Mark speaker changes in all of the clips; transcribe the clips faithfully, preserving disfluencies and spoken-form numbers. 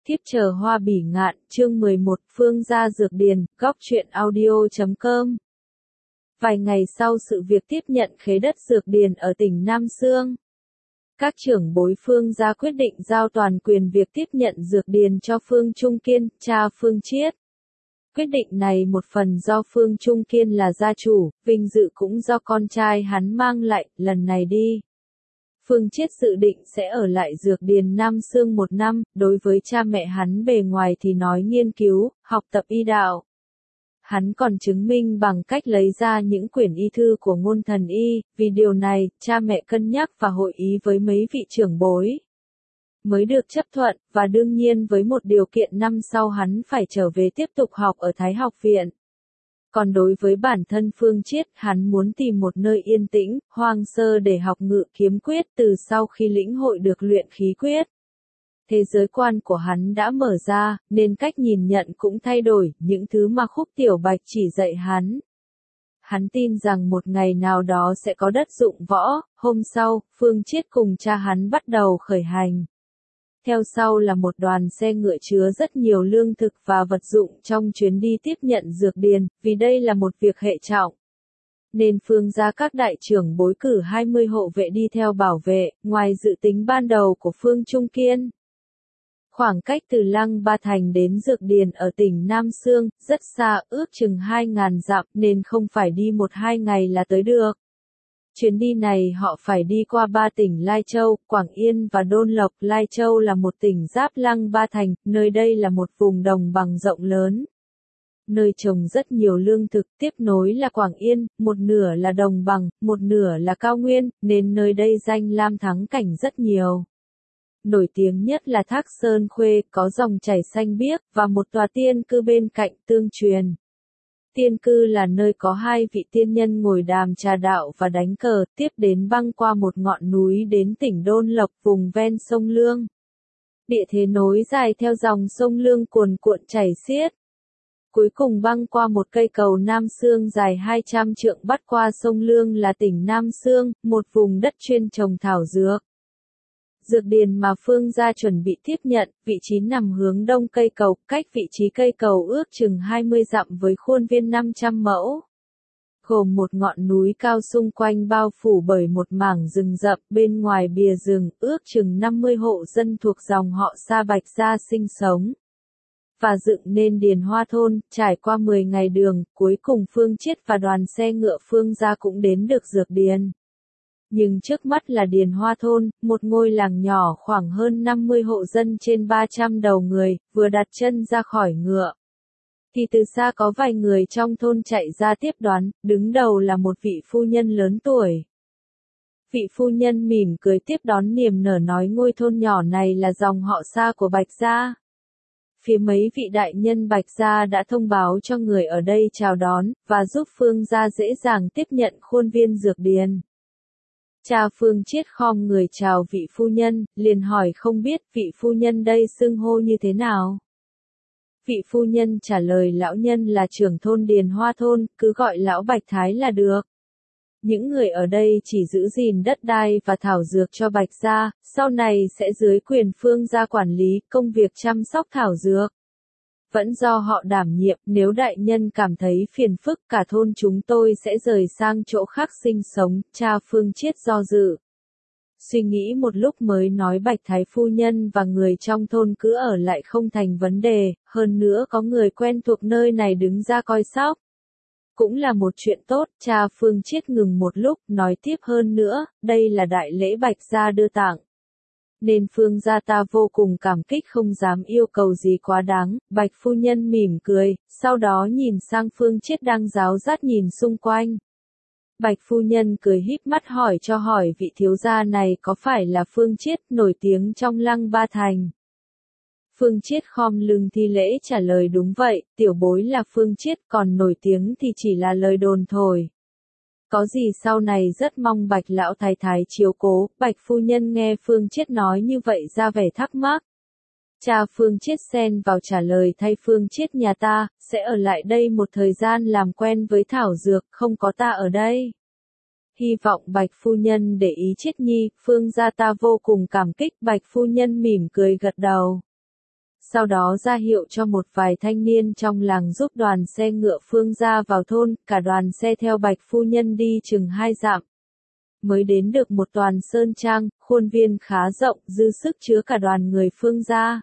Speaker 1: Thiếp chờ hoa bỉ ngạn, chương mười một, Phương gia dược điền, góc truyện audio chấm com. Vài ngày sau sự việc tiếp nhận khế đất dược điền ở tỉnh Nam Xương, các trưởng bối Phương gia quyết định giao toàn quyền việc tiếp nhận dược điền cho Phương Trung Kiên, cha Phương Chiết. Quyết định này một phần do Phương Trung Kiên là gia chủ, vinh dự cũng do con trai hắn mang lại, lần này đi. Phương Chiết dự định sẽ ở lại dược điền Nam Xương một năm, đối với cha mẹ hắn bề ngoài thì nói nghiên cứu, học tập y đạo. Hắn còn chứng minh bằng cách lấy ra những quyển y thư của ngôn thần y, vì điều này, cha mẹ cân nhắc và hội ý với mấy vị trưởng bối. Mới được chấp thuận, và đương nhiên với một điều kiện năm sau hắn phải trở về tiếp tục học ở Thái học viện. Còn đối với bản thân Phương Chiết, hắn muốn tìm một nơi yên tĩnh, hoang sơ để học ngự kiếm quyết từ sau khi lĩnh hội được luyện khí quyết. Thế giới quan của hắn đã mở ra, nên cách nhìn nhận cũng thay đổi, những thứ mà Khúc Tiểu Bạch chỉ dạy hắn. Hắn tin rằng một ngày nào đó sẽ có đất dụng võ, hôm sau, Phương Chiết cùng cha hắn bắt đầu khởi hành. Theo sau là một đoàn xe ngựa chứa rất nhiều lương thực và vật dụng trong chuyến đi tiếp nhận dược điền, vì đây là một việc hệ trọng. Nên Phương gia các đại trưởng bối cử hai mươi hộ vệ đi theo bảo vệ, ngoài dự tính ban đầu của Phương Trung Kiên. Khoảng cách từ Lăng Ba Thành đến dược điền ở tỉnh Nam Xương, rất xa, ước chừng hai nghìn dặm nên không phải đi một hai ngày là tới được. Chuyến đi này họ phải đi qua ba tỉnh Lai Châu, Quảng Yên và Đôn Lộc. Lai Châu là một tỉnh giáp Lăng Ba Thành, nơi đây là một vùng đồng bằng rộng lớn. Nơi trồng rất nhiều lương thực, tiếp nối là Quảng Yên, một nửa là đồng bằng, một nửa là cao nguyên, nên nơi đây danh lam thắng cảnh rất nhiều. Nổi tiếng nhất là Thác Sơn Khuê, có dòng chảy xanh biếc, và một tòa tiên cư bên cạnh, Tương Truyền. Tiên cư là nơi có hai vị tiên nhân ngồi đàm trà đạo và đánh cờ, tiếp đến băng qua một ngọn núi đến tỉnh Đôn Lộc, vùng ven sông Lương. Địa thế nối dài theo dòng sông Lương cuồn cuộn chảy xiết. Cuối cùng băng qua một cây cầu Nam Xương dài hai trăm trượng bắt qua sông Lương là tỉnh Nam Xương, một vùng đất chuyên trồng thảo dược. Dược điền mà Phương gia chuẩn bị tiếp nhận, vị trí nằm hướng đông cây cầu, cách vị trí cây cầu ước chừng hai mươi dặm với khuôn viên năm trăm mẫu. Gồm một ngọn núi cao xung quanh bao phủ bởi một mảng rừng rậm, bên ngoài bìa rừng, ước chừng năm mươi hộ dân thuộc dòng họ Sa Bạch gia sinh sống. Và dựng nên điền hoa thôn, trải qua mười ngày đường, cuối cùng Phương Chiết và đoàn xe ngựa Phương gia cũng đến được dược điền. Nhưng trước mắt là điền hoa thôn, một ngôi làng nhỏ khoảng hơn năm mươi hộ dân trên ba trăm đầu người, vừa đặt chân ra khỏi ngựa. Thì từ xa có vài người trong thôn chạy ra tiếp đón, đứng đầu là một vị phu nhân lớn tuổi. Vị phu nhân mỉm cười tiếp đón niềm nở nói ngôi thôn nhỏ này là dòng họ Sa của Bạch gia. Phía mấy vị đại nhân Bạch gia đã thông báo cho người ở đây chào đón, và giúp Phương gia dễ dàng tiếp nhận khuôn viên dược điền. Cha Phương Chiết khom người chào vị phu nhân, liền hỏi không biết vị phu nhân đây xưng hô như thế nào. Vị phu nhân trả lời lão nhân là trưởng thôn điền hoa thôn, cứ gọi lão Bạch Thái là được. Những người ở đây chỉ giữ gìn đất đai và thảo dược cho Bạch gia, sau này sẽ dưới quyền Phương gia quản lý công việc chăm sóc thảo dược. Vẫn do họ đảm nhiệm, nếu đại nhân cảm thấy phiền phức cả thôn chúng tôi sẽ rời sang chỗ khác sinh sống, cha Phương Chiết do dự. Suy nghĩ một lúc mới nói Bạch Thái phu nhân và người trong thôn cứ ở lại không thành vấn đề, hơn nữa có người quen thuộc nơi này đứng ra coi sóc. Cũng là một chuyện tốt, cha Phương Chiết ngừng một lúc, nói tiếp hơn nữa, đây là đại lễ Bạch gia đưa tặng. Nên Phương gia ta vô cùng cảm kích không dám yêu cầu gì quá đáng, Bạch phu nhân mỉm cười, sau đó nhìn sang Phương Chiết đang ráo rát nhìn xung quanh. Bạch phu nhân cười híp mắt hỏi cho hỏi vị thiếu gia này có phải là Phương Chiết nổi tiếng trong Lăng Ba Thành. Phương Chiết khom lưng thi lễ trả lời đúng vậy, tiểu bối là Phương Chiết, còn nổi tiếng thì chỉ là lời đồn thổi. Có gì sau này rất mong Bạch lão thái thái chiếu cố, Bạch phu nhân nghe Phương Chiết nói như vậy ra vẻ thắc mắc. Cha Phương Chiết xen vào trả lời thay Phương Chiết nhà ta, sẽ ở lại đây một thời gian làm quen với thảo dược, không có ta ở đây. Hy vọng Bạch phu nhân để ý Chiết nhi, Phương gia ta vô cùng cảm kích, Bạch phu nhân mỉm cười gật đầu. sau đó ra hiệu cho một vài thanh niên trong làng giúp đoàn xe ngựa Phương gia vào thôn, cả đoàn xe theo Bạch phu nhân đi chừng hai dặm. Mới đến được một toàn sơn trang, khuôn viên khá rộng, dư sức chứa cả đoàn người Phương gia.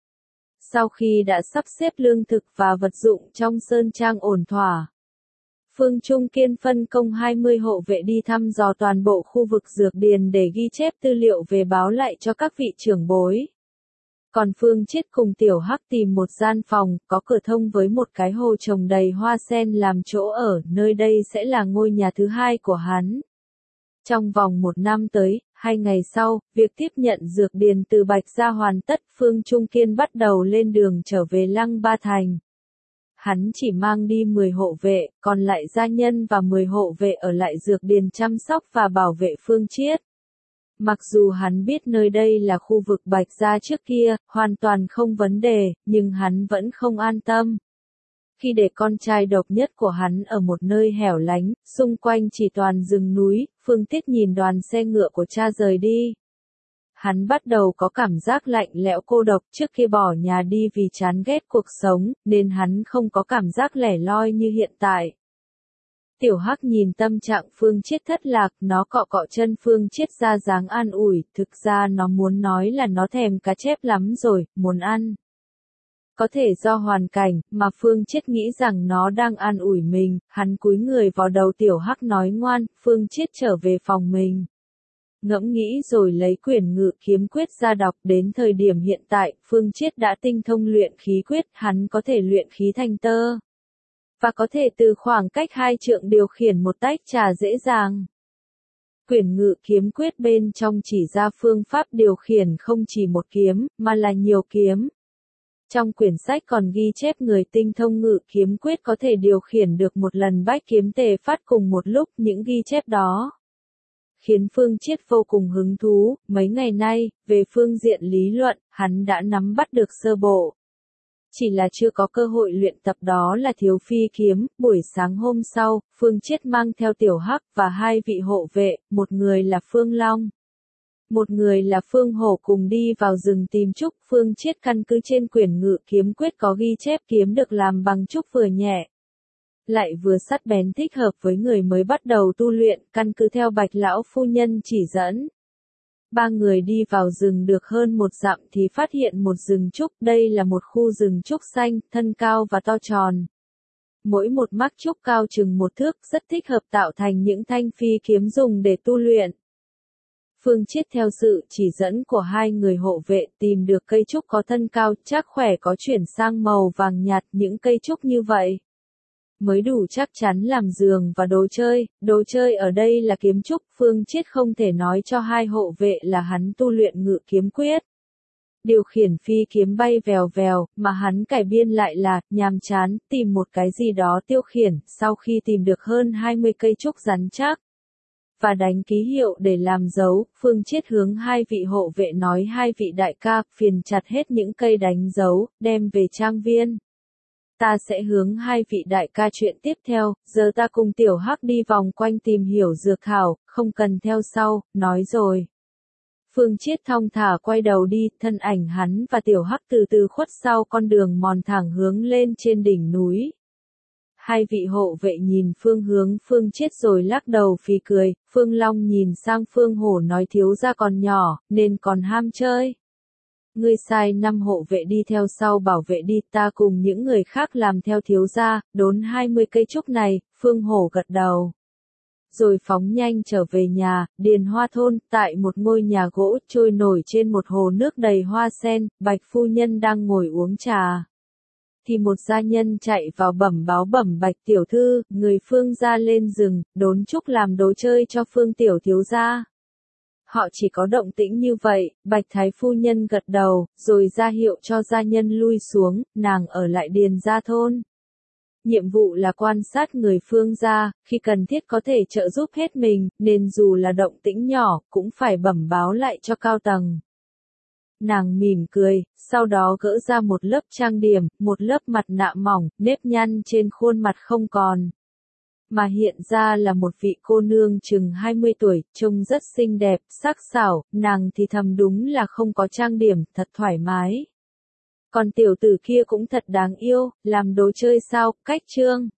Speaker 1: Sau khi đã sắp xếp lương thực và vật dụng trong sơn trang ổn thỏa, Phương Trung Kiên phân công hai mươi hộ vệ đi thăm dò toàn bộ khu vực dược điền để ghi chép tư liệu về báo lại cho các vị trưởng bối. Còn Phương Chiết cùng Tiểu Hắc tìm một gian phòng, có cửa thông với một cái hồ trồng đầy hoa sen làm chỗ ở, nơi đây sẽ là ngôi nhà thứ hai của hắn. Trong vòng một năm tới, hai ngày sau, việc tiếp nhận dược điền từ Bạch gia hoàn tất, Phương Trung Kiên bắt đầu lên đường trở về Lăng Ba Thành. Hắn chỉ mang đi mười hộ vệ, còn lại gia nhân và mười hộ vệ ở lại dược điền chăm sóc và bảo vệ Phương Chiết. Mặc dù hắn biết nơi đây là khu vực Bạch gia trước kia, hoàn toàn không vấn đề, nhưng hắn vẫn không an tâm. Khi để con trai độc nhất của hắn ở một nơi hẻo lánh, xung quanh chỉ toàn rừng núi, Phương Tiết nhìn đoàn xe ngựa của cha rời đi. Hắn bắt đầu có cảm giác lạnh lẽo cô độc, trước khi bỏ nhà đi vì chán ghét cuộc sống, nên hắn không có cảm giác lẻ loi như hiện tại. Tiểu Hắc nhìn tâm trạng Phương Chiết thất lạc, nó cọ cọ chân Phương Chiết ra dáng an ủi, thực ra nó muốn nói là nó thèm cá chép lắm rồi, muốn ăn. Có thể do hoàn cảnh, mà Phương Chiết nghĩ rằng nó đang an ủi mình, hắn cúi người vào đầu Tiểu Hắc nói ngoan, Phương Chiết trở về phòng mình. Ngẫm nghĩ rồi lấy quyển Ngự Kiếm Quyết ra đọc, đến thời điểm hiện tại, Phương Chiết đã tinh thông luyện khí quyết, hắn có thể luyện khí thành tơ. Và có thể từ khoảng cách hai trượng điều khiển một tách trà dễ dàng. Quyển Ngự Kiếm Quyết bên trong chỉ ra phương pháp điều khiển không chỉ một kiếm, mà là nhiều kiếm. Trong quyển sách còn ghi chép người tinh thông Ngự Kiếm Quyết có thể điều khiển được một lần bách kiếm tề phát cùng một lúc, những ghi chép đó khiến Phương Chiết vô cùng hứng thú. Mấy ngày nay, về phương diện lý luận, hắn đã nắm bắt được sơ bộ. Chỉ là chưa có cơ hội luyện tập, đó là thiếu phi kiếm. Buổi sáng hôm sau, Phương Chiết mang theo Tiểu Hắc và hai vị hộ vệ, một người là Phương Long, một người là Phương Hổ cùng đi vào rừng tìm trúc. Phương Chiết căn cứ trên quyển Ngự Kiếm Quyết có ghi chép kiếm được làm bằng trúc vừa nhẹ, lại vừa sắc bén, thích hợp với người mới bắt đầu tu luyện, căn cứ theo Bạch lão phu nhân chỉ dẫn. Ba người đi vào rừng được hơn một dặm thì phát hiện một rừng trúc, đây là một khu rừng trúc xanh, thân cao và to tròn. Mỗi một mắc trúc cao chừng một thước, rất thích hợp tạo thành những thanh phi kiếm dùng để tu luyện. Phương Chiết theo sự chỉ dẫn của hai người hộ vệ tìm được cây trúc có thân cao, chắc khỏe, có chuyển sang màu vàng nhạt. Những cây trúc như vậy mới đủ chắc chắn làm giường và đồ chơi. Đồ chơi ở đây là kiếm trúc. Phương Chiết không thể nói cho hai hộ vệ là hắn tu luyện Ngự Kiếm Quyết, điều khiển phi kiếm bay vèo vèo, mà hắn cải biên lại là nhàm chán, tìm một cái gì đó tiêu khiển. Sau khi tìm được hơn hai mươi cây trúc rắn chắc và đánh ký hiệu để làm dấu, Phương Chiết hướng hai vị hộ vệ nói, hai vị đại ca, phiền chặt hết những cây đánh dấu, đem về trang viên. Ta sẽ hướng hai vị đại ca chuyện tiếp theo, giờ ta cùng Tiểu Hắc đi vòng quanh tìm hiểu dược thảo, không cần theo sau, nói rồi. Phương Chiết thong thả quay đầu đi, thân ảnh hắn và Tiểu Hắc từ từ khuất sau con đường mòn thẳng hướng lên trên đỉnh núi. Hai vị hộ vệ nhìn phương hướng Phương Chiết rồi lắc đầu phì cười. Phương Long nhìn sang Phương Hổ nói, thiếu gia còn nhỏ, nên còn ham chơi. Ngươi sai năm hộ vệ đi theo sau bảo vệ đi, ta cùng những người khác làm theo thiếu gia, đốn hai mươi cây trúc này. Phương Hổ gật đầu, rồi phóng nhanh trở về nhà. Điền Hoa thôn, tại một ngôi nhà gỗ trôi nổi trên một hồ nước đầy hoa sen, Bạch phu nhân đang ngồi uống trà. Thì một gia nhân chạy vào bẩm báo, bẩm Bạch tiểu thư, người Phương gia lên rừng, đốn trúc làm đồ chơi cho Phương tiểu thiếu gia. Họ chỉ có động tĩnh như vậy. Bạch thái phu nhân gật đầu, rồi ra hiệu cho gia nhân lui xuống, nàng ở lại Điền gia thôn. Nhiệm vụ là quan sát người Phương gia, khi cần thiết có thể trợ giúp hết mình, nên dù là động tĩnh nhỏ, cũng phải bẩm báo lại cho cao tầng. Nàng mỉm cười, sau đó gỡ ra một lớp trang điểm, một lớp mặt nạ mỏng, nếp nhăn trên khuôn mặt không còn, mà hiện ra là một vị cô nương chừng hai mươi tuổi, trông rất xinh đẹp, sắc sảo. Nàng thì thầm, đúng là không có trang điểm, thật thoải mái. Còn tiểu tử kia cũng thật đáng yêu, làm đồ chơi sao, cách trương.